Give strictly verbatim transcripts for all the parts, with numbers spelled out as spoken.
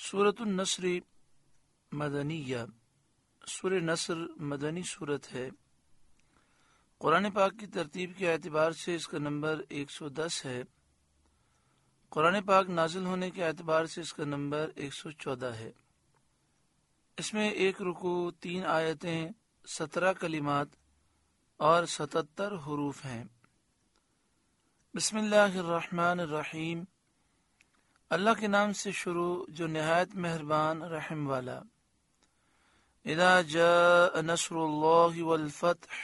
سورۃ النصر مدنیہ، سورہ نصر مدنی صورت ہے۔ قرآن پاک کی ترتیب کے اعتبار سے اس کا نمبر ایک سو دس ہے۔ قرآن پاک نازل ہونے کے اعتبار سے اس کا نمبر ایک سو چودہ ہے۔ اس میں ایک رکوع، تین آیتیں، سترہ کلمات اور ستتر حروف ہیں۔ بسم اللہ الرحمن الرحیم، اللہ کے نام سے شروع جو نہایت مہربان رحم والا۔ اذا جاء نصر اللہ والفتح،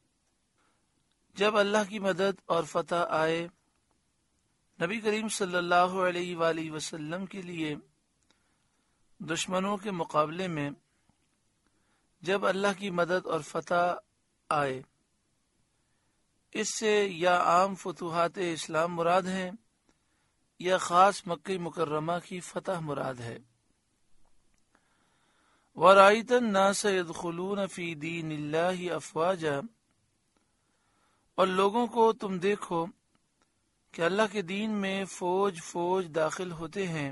جب اللہ کی مدد اور فتح آئے۔ نبی کریم صلی اللہ علیہ وآلہ وسلم کے لیے دشمنوں کے مقابلے میں جب اللہ کی مدد اور فتح آئے، اس سے یا عام فتوحات اسلام مراد ہیں یا خاص مکہ مکرمہ کی فتح مراد ہے۔ وَرَأَيْتَ النَّاسَ يَدْخُلُونَ فِي دِينِ اللَّهِ أَفْوَاجًا، اور لوگوں کو تم دیکھو کہ اللہ کے دین میں فوج فوج داخل ہوتے ہیں،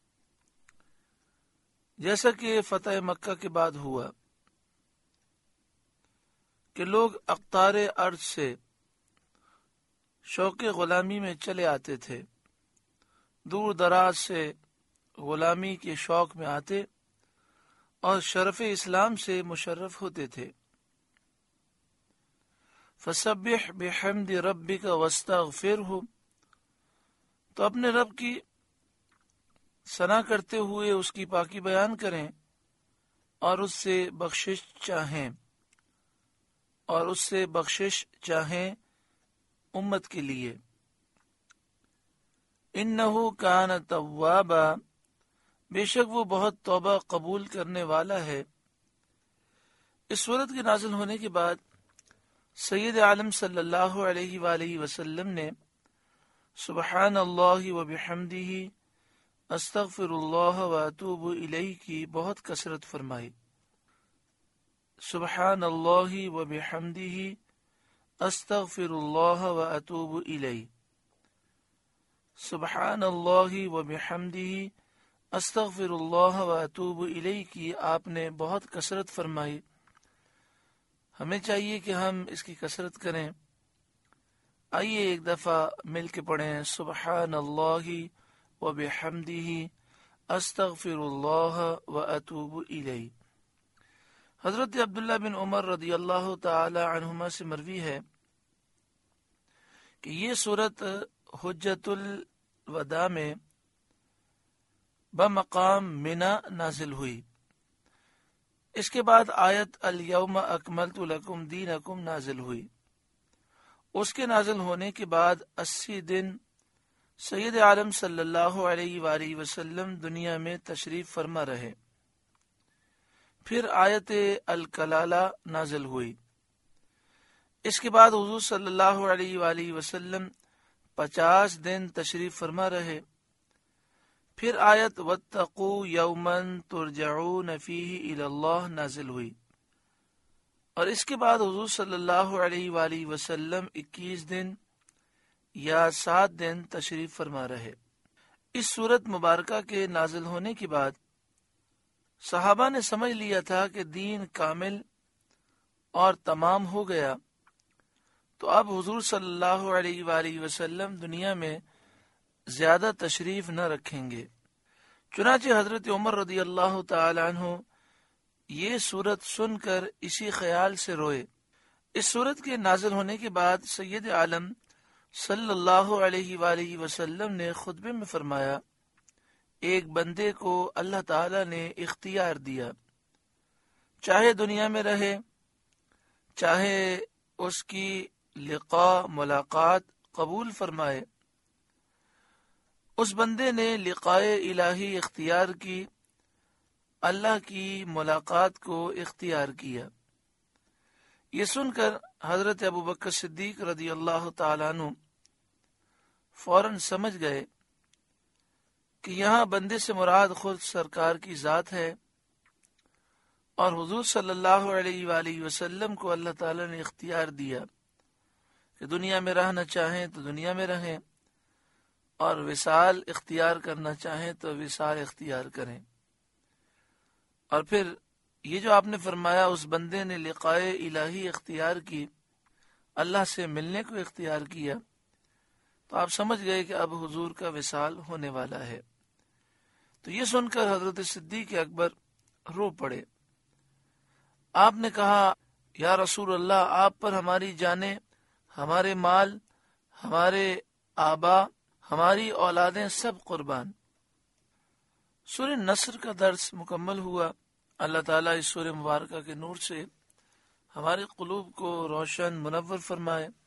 جیسا کہ فتح مکہ کے بعد ہوا کہ لوگ اقطار ارض سے شوق غلامی میں چلے آتے تھے، دور دراز سے غلامی کے شوق میں آتے اور شرف اسلام سے مشرف ہوتے تھے۔ فسبح بحمد ربک واستغفرہ، تو اپنے رب کی ثنا کرتے ہوئے اس کی پاکی بیان کریں اور اس سے بخشش چاہیں اور اس سے بخشش چاہیں امت کے لیے۔ انہ کان توابا، بے شک وہ بہت توبہ قبول کرنے والا ہے۔ اس سورت کے نازل ہونے کے بعد سید عالم صلی اللہ علیہ وآلہ وسلم نے سبحان اللہ و بحمدہ استغفر اللہ و اتوب الیہ کی بہت کثرت فرمائی۔ سبحان اللہ و بحمدہ استغفر اللہ و اتوب الیہ، سبحان اللہ و بحمدہ استغفر اللہ و اتوب الیہ کی آپ نے بہت کثرت فرمائی۔ ہمیں چاہیے کہ ہم اس کی کثرت کریں۔ آئیے ایک دفعہ مل کے پڑھیں، سبحان اللہ و بحمدہ استغفر اللہ و اتوب الیہ۔ حضرت عبداللہ بن عمر رضی اللہ تعالی عنہما سے مروی ہے کہ یہ سورت حجت الوداع میں بمقام منا نازل ہوئی۔ اس کے بعد آیت الیوم اکملت لکم دینکم نازل ہوئی۔ اس کے نازل ہونے کے بعد اسی دن سید عالم صلی اللہ علیہ وآلہ وسلم دنیا میں تشریف فرما رہے۔ پھر آیت الکلالہ نازل ہوئی۔ اس کے بعد حضور صلی اللہ علیہ وآلہ وسلم پچاس دن تشریف فرما رہے۔ پھر آیت واتقوا یوما ترجعون فیہ الی اللہ نازل ہوئی، اور اس کے بعد حضور صلی اللہ علیہ وآلہ وسلم اکیس دن یا سات دن تشریف فرما رہے۔ اس سورت مبارکہ کے نازل ہونے کے بعد صحابہ نے سمجھ لیا تھا کہ دین کامل اور تمام ہو گیا، تو اب حضور صلی اللہ علیہ وآلہ وسلم دنیا میں زیادہ تشریف نہ رکھیں گے۔ چنانچہ حضرت عمر رضی اللہ تعالی عنہ یہ سورت سن کر اسی خیال سے روئے۔ اس سورت کے نازل ہونے کے بعد سید عالم صلی اللہ علیہ وآلہ وسلم نے خطبے میں فرمایا، ایک بندے کو اللہ تعالی نے اختیار دیا، چاہے دنیا میں رہے، چاہے اس کی لقاء ملاقات قبول فرمائے۔ اس بندے نے لقاء الہی اختیار کی، اللہ کی ملاقات کو اختیار کیا۔ یہ سن کر حضرت ابوبکر صدیق رضی اللہ تعالیٰ عنہ فوراً سمجھ گئے کہ یہاں بندے سے مراد خود سرکار کی ذات ہے، اور حضور صلی اللہ علیہ وآلہ وسلم کو اللہ تعالیٰ نے اختیار دیا کہ دنیا میں رہنا چاہیں تو دنیا میں رہیں، اور وصال اختیار کرنا چاہیں تو وصال اختیار کریں۔ اور پھر یہ جو آپ نے فرمایا اس بندے نے لقائے الہی اختیار کی، اللہ سے ملنے کو اختیار کیا، تو آپ سمجھ گئے کہ اب حضور کا وصال ہونے والا ہے۔ تو یہ سن کر حضرت صدیق اکبر رو پڑے۔ آپ نے کہا یا رسول اللہ، آپ پر ہماری جانیں، ہمارے مال، ہمارے آبا، ہماری اولادیں سب قربان۔ سورہ نصر کا درس مکمل ہوا۔ اللہ تعالیٰ اس سورہ مبارکہ کے نور سے ہمارے قلوب کو روشن منور فرمائے۔